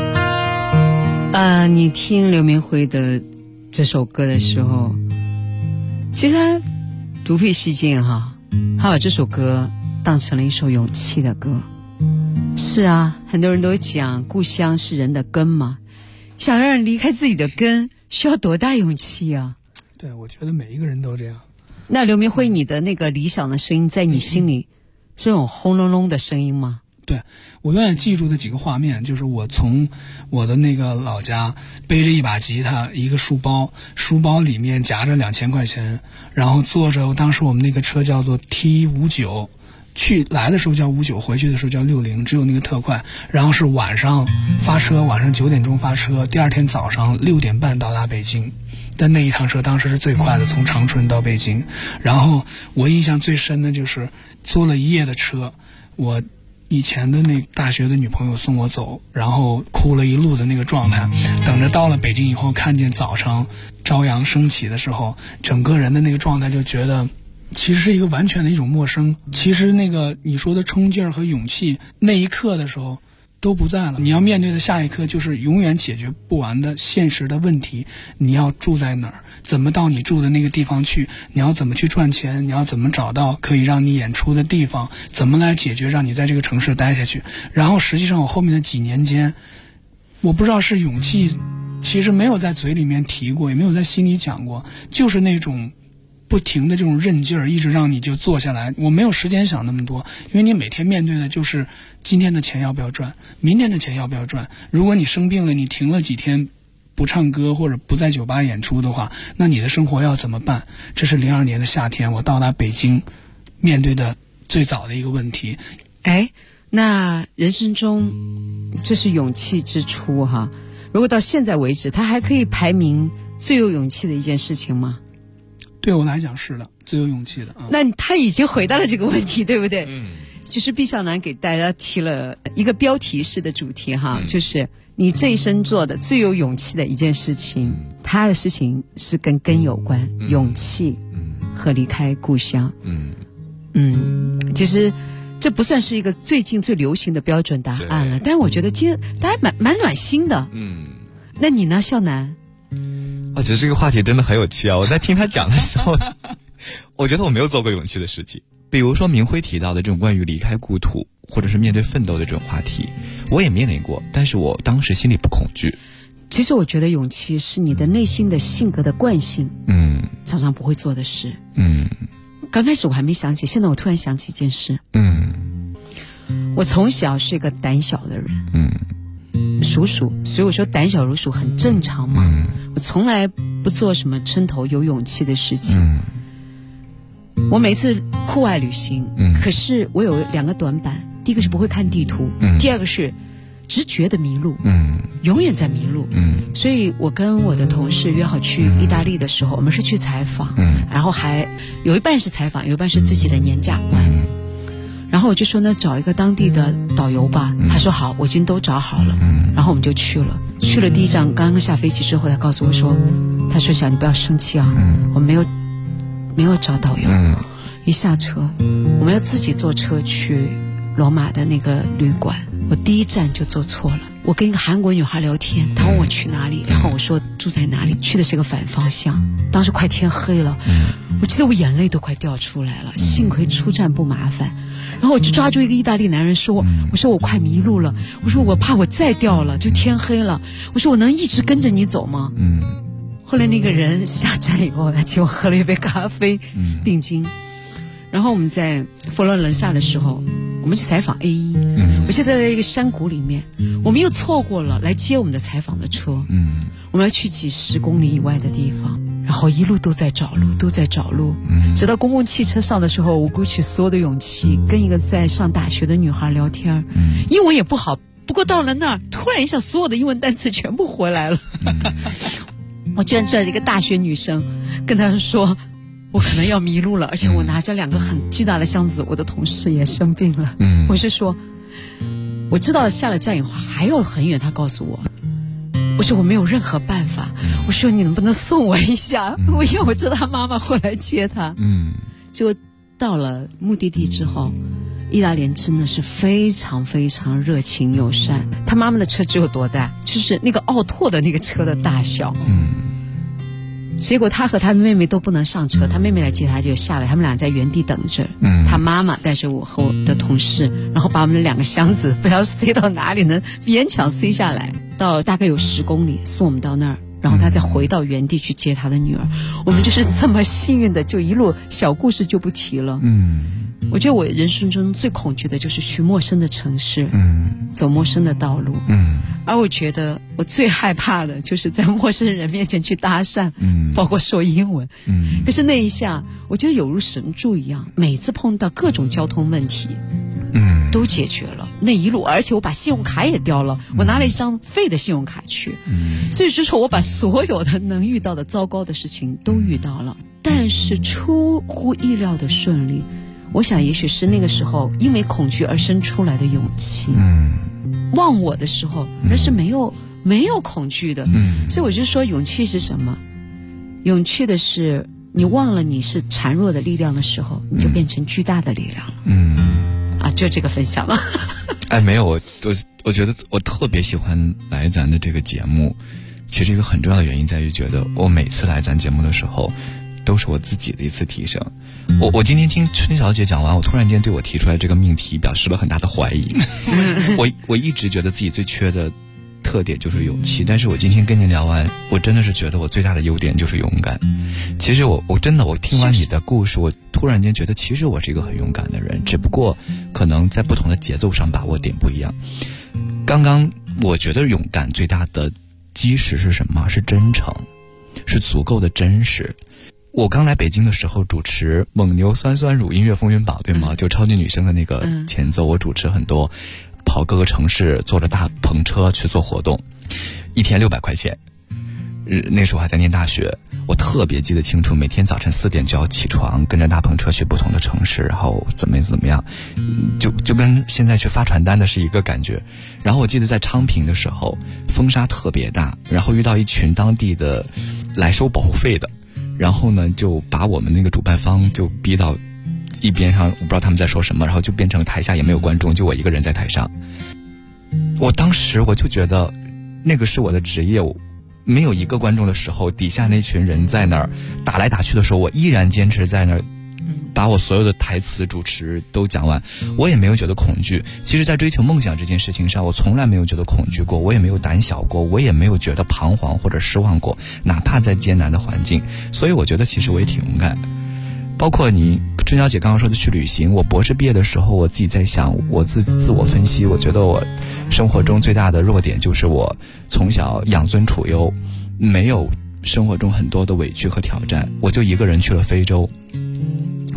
你听刘明辉的这首歌的时候，其实他独辟蹊径哈，他把这首歌当成了一首勇气的歌。是啊，很多人都讲故乡是人的根嘛，想让人离开自己的根，需要多大勇气啊？ 对，我觉得每一个人都这样。 那刘明辉，你的那个理想的声音在你心里是这种轰隆隆的声音吗？ 对，我永远记住的几个画面，就是我从我的那个老家背着一把吉他，一个书包里面夹着2000块钱，然后坐着，当时我们那个车叫做 T59，去来的时候叫59，回去的时候叫60，只有那个特快，然后是晚上发车，晚上9点钟发车，第二天早上6点半到达北京。但那一趟车当时是最快的，从长春到北京。然后我印象最深的就是坐了一夜的车，我以前的那大学的女朋友送我走，然后哭了一路的那个状态，等着到了北京以后，看见早上朝阳升起的时候，整个人的那个状态就觉得其实是一个完全的一种陌生。其实那个你说的冲劲儿和勇气，那一刻的时候都不在了。你要面对的下一刻就是永远解决不完的现实的问题。你要住在哪儿？怎么到你住的那个地方去？你要怎么去赚钱？你要怎么找到可以让你演出的地方？怎么来解决让你在这个城市待下去？然后实际上我后面的几年间，我不知道是勇气，其实没有在嘴里面提过，也没有在心里讲过，就是那种不停的这种韧劲儿，一直让你就坐下来。我没有时间想那么多，因为你每天面对的就是今天的钱要不要赚，明天的钱要不要赚。如果你生病了，你停了几天不唱歌或者不在酒吧演出的话，那你的生活要怎么办？这是02年的夏天，我到达北京面对的最早的一个问题。 哎，那人生中这是勇气之初哈。如果到现在为止，它还可以排名最有勇气的一件事情吗？ 对我来讲是的，最有勇气的。 那他已经回答了这个问题，对不对？就是毕少南给大家提了一个标题式的主题哈，就是你这一生做的最有勇气的一件事情。他的事情是跟根有关，勇气和离开故乡。其实这不算是一个最近最流行的标准答案了，但是我觉得今天大家蛮暖心的。那你呢，少南？ 我觉得这个话题真的很有趣啊！我在听他讲的时候，我觉得我没有做过勇气的事情。比如说明辉提到的这种关于离开故土或者是面对奋斗的这种话题，我也面临过，但是我当时心里不恐惧。 其实我觉得勇气是你的内心的性格的惯性，常常不会做的事。刚开始我还没想起，现在我突然想起一件事。我从小是一个胆小的人，属鼠，所以我说胆小如鼠很正常嘛。我从来不做什么撑头有勇气的事情。我每次酷爱旅行，可是我有2个短板，第一个是不会看地图，第二个是直觉的迷路，永远在迷路，所以我跟我的同事约好去意大利的时候，我们是去采访，然后还有一半是采访，有一半是自己的年假玩，然后我就说呢，找一个当地的导游吧，他说好，我已经都找好了，然后我们就去了第一站，刚刚下飞机之后，他告诉我说，他说小你不要生气啊，我没有找导游，一下车我们要自己坐车去罗马的那个旅馆，我第一站就坐错了，我跟一个韩国女孩聊天，她问我去哪里，然后我说住在哪里，去的是个反方向，当时快天黑了，我记得我眼泪都快掉出来了，幸亏出站不麻烦，然后我就抓住一个意大利男人说，我说我快迷路了，我说我怕我再掉了，就天黑了，我说我能一直跟着你走吗？后来那个人下站以后，他请我喝了一杯咖啡，定睛。然后我们在佛罗伦萨的时候，我们去采访 A1，我现在在一个山谷里面，我们又错过了来接我们的采访的车，我们要去几10公里以外的地方，然后一路都在找路，直到公共汽车上的时候，我鼓起所有的勇气跟一个在上大学的女孩聊天，英文也不好，不过到了那儿，突然一下所有的英文单词全部回来了，我居然拽着一个大学女生跟她说我可能要迷路了，而且我拿着2个很巨大的箱子，我的同事也生病了，我是说我知道下了站以后还有很远，他告诉我，我说我没有任何办法，我说你能不能送我一下，因为我知道他妈妈会来接他，结果到了目的地之后，意大利人真的是非常非常热情友善，他妈妈的车只有多大，就是那个奥拓的那个车的大小，结果他和他的妹妹都不能上车，他妹妹来接他就下来，他们俩在原地等着，他妈妈带着我和我的同事，然后把我们的2个箱子不知道塞到哪里能勉强塞下来，到大概有10公里送我们到那儿，然后他再回到原地去接他的女儿，我们就是这么幸运的，就一路小故事就不提了。我觉得我人生中最恐惧的就是去陌生的城市，走陌生的道路，而我觉得我最害怕的就是在陌生人面前去搭讪，包括说英文，可是那一下我觉得有如神助一样，每次碰到各种交通问题都解决了，那一路，而且我把信用卡也掉了，我拿了一张废的信用卡去，所以就是我把所有的能遇到的糟糕的事情都遇到了，但是出乎意料的顺利，我想也许是那个时候因为恐惧而生出来的勇气。忘我的时候人是没有恐惧的，所以我就说勇气是什么？勇气的是你忘了你是孱弱的力量的时候，你就变成巨大的力量了。就这个分享了。 没有，我觉得我特别喜欢来咱的这个节目，其实一个很重要的原因在于，觉得我每次来咱节目的时候都是我自己的一次提升。我今天听春小姐讲完，我突然间对我提出来这个命题表示了很大的怀疑。我一直觉得自己最缺的特点就是勇气，但是我今天跟您聊完，我真的是觉得我最大的优点就是勇敢。其实我真的听完你的故事，我突然间觉得其实我是一个很勇敢的人，只不过可能在不同的节奏上把握点不一样。刚刚我觉得勇敢最大的基石是什么？是真诚，是足够的真实。我刚来北京的时候主持蒙牛酸酸乳音乐风云榜，对吗？就超级女声的那个前奏，我主持很多，跑各个城市，坐着大篷车去做活动，1天600块钱。那时候还在念大学，我特别记得清楚，每天早晨4点就要起床，跟着大篷车去不同的城市，然后怎么样，就跟现在去发传单的是一个感觉。然后我记得在昌平的时候，风沙特别大，然后遇到一群当地的来收保护费的，然后呢就把我们那个主办方就逼到一边上，我不知道他们在说什么，然后就变成台下也没有观众，就我一个人在台上。我当时我就觉得那个是我的职业，没有一个观众的时候，底下那群人在那儿打来打去的时候，我依然坚持在那儿把我所有的台词主持都讲完，我也没有觉得恐惧。其实在追求梦想这件事情上，我从来没有觉得恐惧过，我也没有胆小过，我也没有觉得彷徨或者失望过，哪怕在艰难的环境。所以我觉得其实我也挺勇敢。包括你春小姐刚刚说的去旅行，我博士毕业的时候，我自己在想，我自我分析，我觉得我生活中最大的弱点就是我从小养尊处优，没有生活中很多的委屈和挑战，我就一个人去了非洲。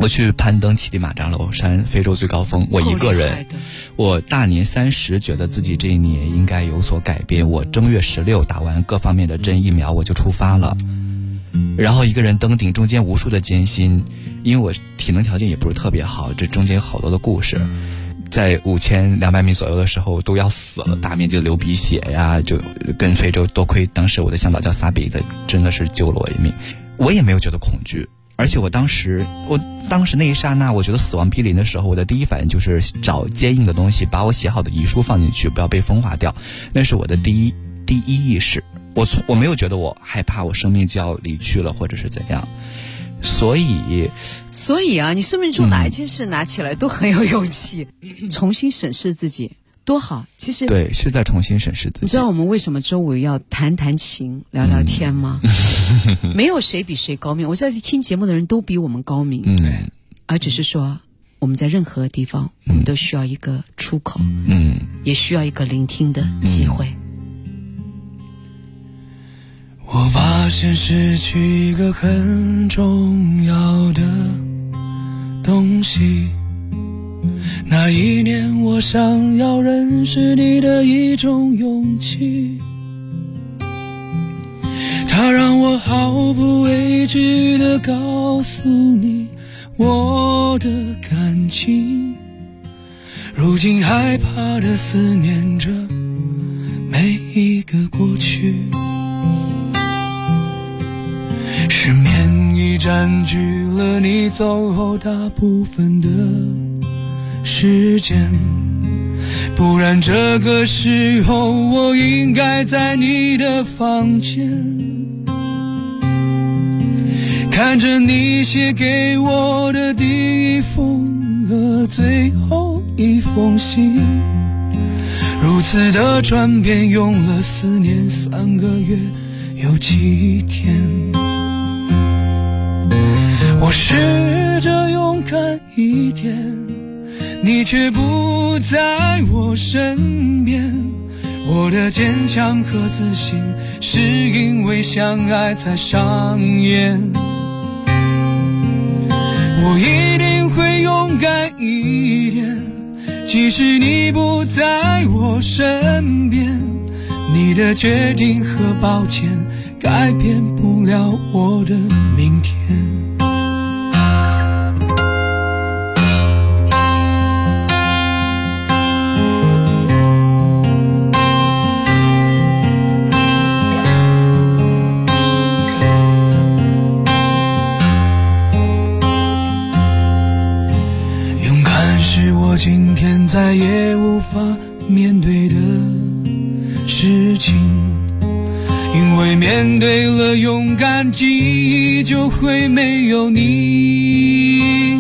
我去攀登乞力马扎罗山，非洲最高峰，我一个人。我大年30觉得自己这一年应该有所改变，我正月16打完各方面的针疫苗我就出发了，然后一个人登顶，中间无数的艰辛，因为我体能条件也不是特别好，这中间有好多的故事。在5200米左右的时候都要死了，大面积的流鼻血呀，就跟非洲多亏当时我的向导叫萨比的，真的是救了我一命。我也没有觉得恐惧，而且我当时那一刹那，我觉得死亡逼临的时候，我的第一反应就是找坚硬的东西，把我写好的遗书放进去，不要被风化掉。那是我的第一意识。我没有觉得我害怕我生命就要离去了，或者是怎样。所以啊，你生命中哪一件事拿起来都很有勇气，重新审视自己多好。其实对，是在重新审视自己。你知道我们为什么周五要弹琴聊聊天吗？没有谁比谁高明，我在听节目的人都比我们高明，而只是说我们在任何地方，我们都需要一个出口，也需要一个聆听的机会。 我发现失去一个很重要的东西，那一年我想要认识你的一种勇气，它让我毫不畏惧地告诉你我的感情，如今害怕地思念着每一个过去，失眠已占据了你走后大部分的时间，不然这个时候我应该在你的房间，看着你写给我的第一封和最后一封信，如此的转变用了4年3个月有几天。我试着勇敢一点，你却不在我身边，我的坚强和自信是因为相爱才上演，我一定会勇敢一点，即使你不在我身边，你的决定和抱歉改变不了我的明天。今天再也无法面对的事情，因为面对了勇敢，记忆就会没有你。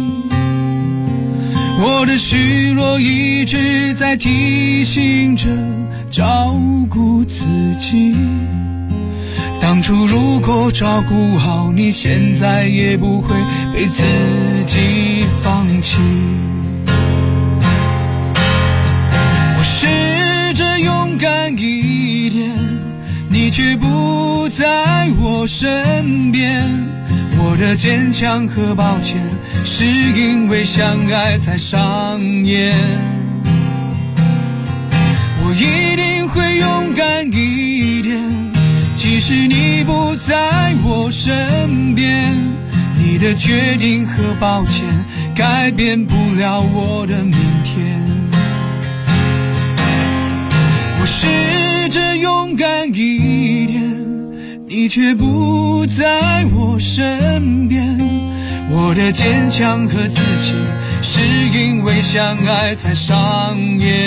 我的虚弱一直在提醒着照顾自己，当初如果照顾好你，现在也不会被自己放弃。试着勇敢一点，你却不在我身边，我的坚强和抱歉是因为相爱才上演，我一定会勇敢一点，即使你不在我身边，你的决定和抱歉改变不了我的明天。我试着勇敢一点，你却不在我身边，我的坚强和自信是因为相爱才上演，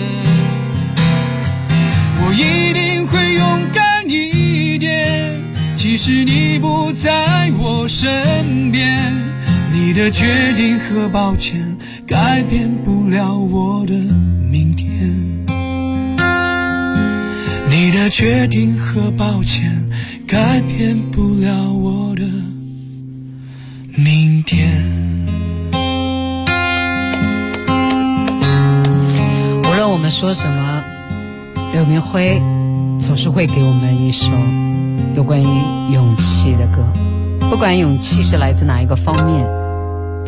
我一定会勇敢一点，即使你不在我身边，你的决定和抱歉改变不了我的明天，你的决定和抱歉改变不了我的明天。 无论我们说什么，刘明辉总是会给我们一首有关于勇气的歌，不管勇气是来自哪一个方面，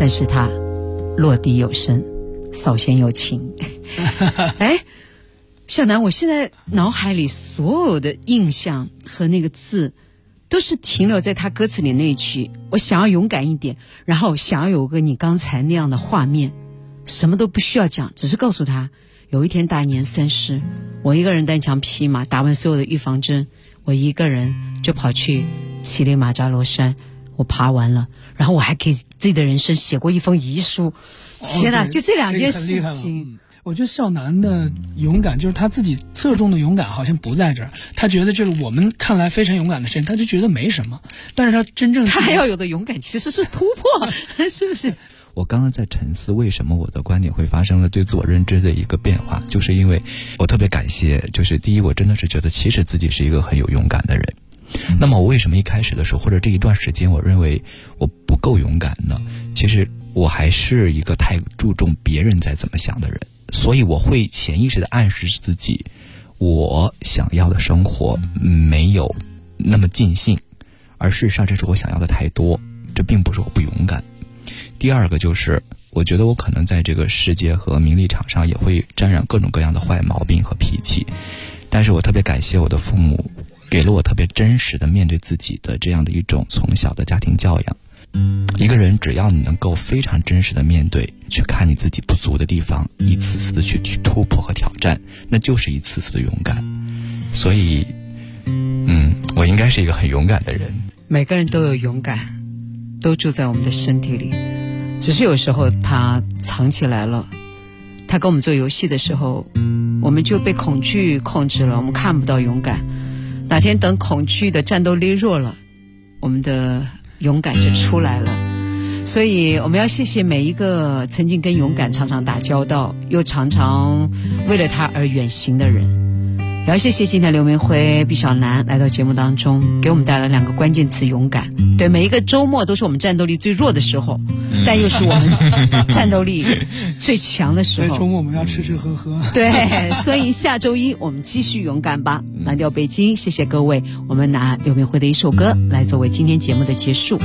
但是它落地有声，扫弦有情。哎，小南，我现在脑海里所有的印象和那个字都是停留在他歌词里那一句，我想要勇敢一点，然后想要有个你刚才那样的画面，什么都不需要讲，只是告诉他，有一天大年30，我一个人单枪匹马打完所有的预防针，我一个人就跑去乞力马扎罗山，我爬完了，然后我还给自己的人生写过一封遗书。天哪，就这两件事情。 我觉得少男的勇敢，就是他自己侧重的勇敢好像不在这儿，他觉得就是我们看来非常勇敢的事情，他就觉得没什么，但是他真正他还要有的勇敢其实是突破，是不是？ 我刚刚在沉思，为什么我的观点会发生了对自我认知的一个变化，就是因为我特别感谢，就是第一，我真的是觉得其实自己是一个很有勇敢的人。那么我为什么一开始的时候，或者这一段时间我认为我不够勇敢呢？其实我还是一个太注重别人在怎么想的人，所以我会潜意识的暗示自己，我想要的生活没有那么尽兴，而事实上这是我想要的太多，这并不是我不勇敢。第二个就是我觉得我可能在这个世界和名利场上也会沾染各种各样的坏毛病和脾气，但是我特别感谢我的父母给了我特别真实的面对自己的这样的一种从小的家庭教养。一个人只要你能够非常真实的面对，去看你自己不足的地方，一次次的去突破和挑战，那就是一次次的勇敢。所以我应该是一个很勇敢的人。 每个人都有勇敢，都住在我们的身体里，只是有时候它藏起来了。他跟我们做游戏的时候，我们就被恐惧控制了，我们看不到勇敢。哪天等恐惧的战斗力弱了，我们的勇敢就出来了。所以我们要谢谢每一个曾经跟勇敢常常打交道，又常常为了他而远行的人。也要谢谢今天刘明辉、毕小南来到节目当中，给我们带来2个关键词：勇敢。对，每一个周末都是我们战斗力最弱的时候，但又是我们战斗力最强的时候。 所以周末我们要吃吃喝喝。 对，所以下周一我们继续勇敢吧。蓝调北京，谢谢各位。我们拿刘明辉的一首歌来作为今天节目的结束。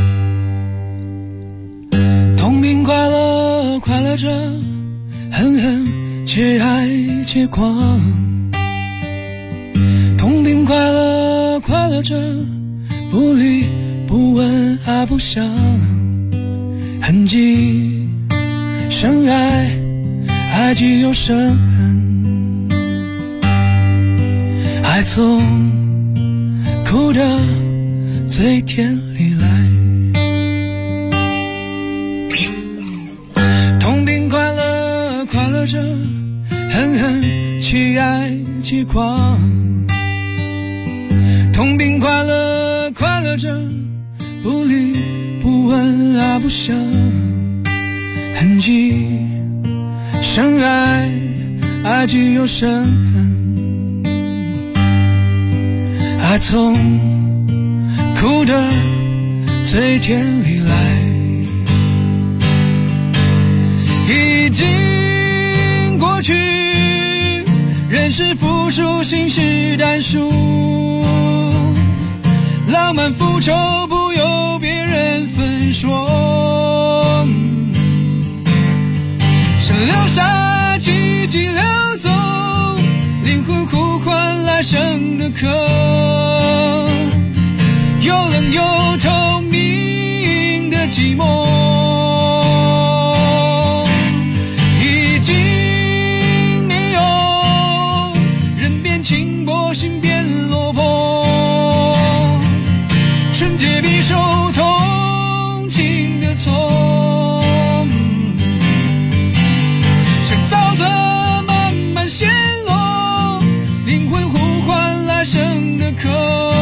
痛并快乐，快乐着，恨恨且爱且狂。痛并快乐，快乐着，不离不问爱不想，痕迹深爱，爱既有深恨，爱从苦的嘴甜里来。痛并快乐，快乐着，恨恨且爱且狂。痛并快乐，快乐着，不离不问爱不想，痕迹深爱，爱既有深恨，爱从苦的嘴甜里来。已经过去，人是复数，心是单数，浪漫复仇不由别人分说，想留下记忆流走，灵魂呼唤来生的渴，又冷又透明的寂寞，已经没有人变轻薄，心变落魄，纯洁比受同情的错，像沼泽慢慢陷落，灵魂呼唤来生的渴，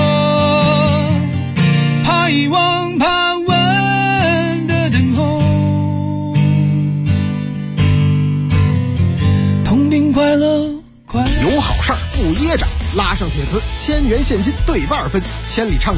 怕遗忘，怕问的等候，痛并快乐，快乐有好事儿不噎着，拉上帖子，1000元现金兑2分，千里畅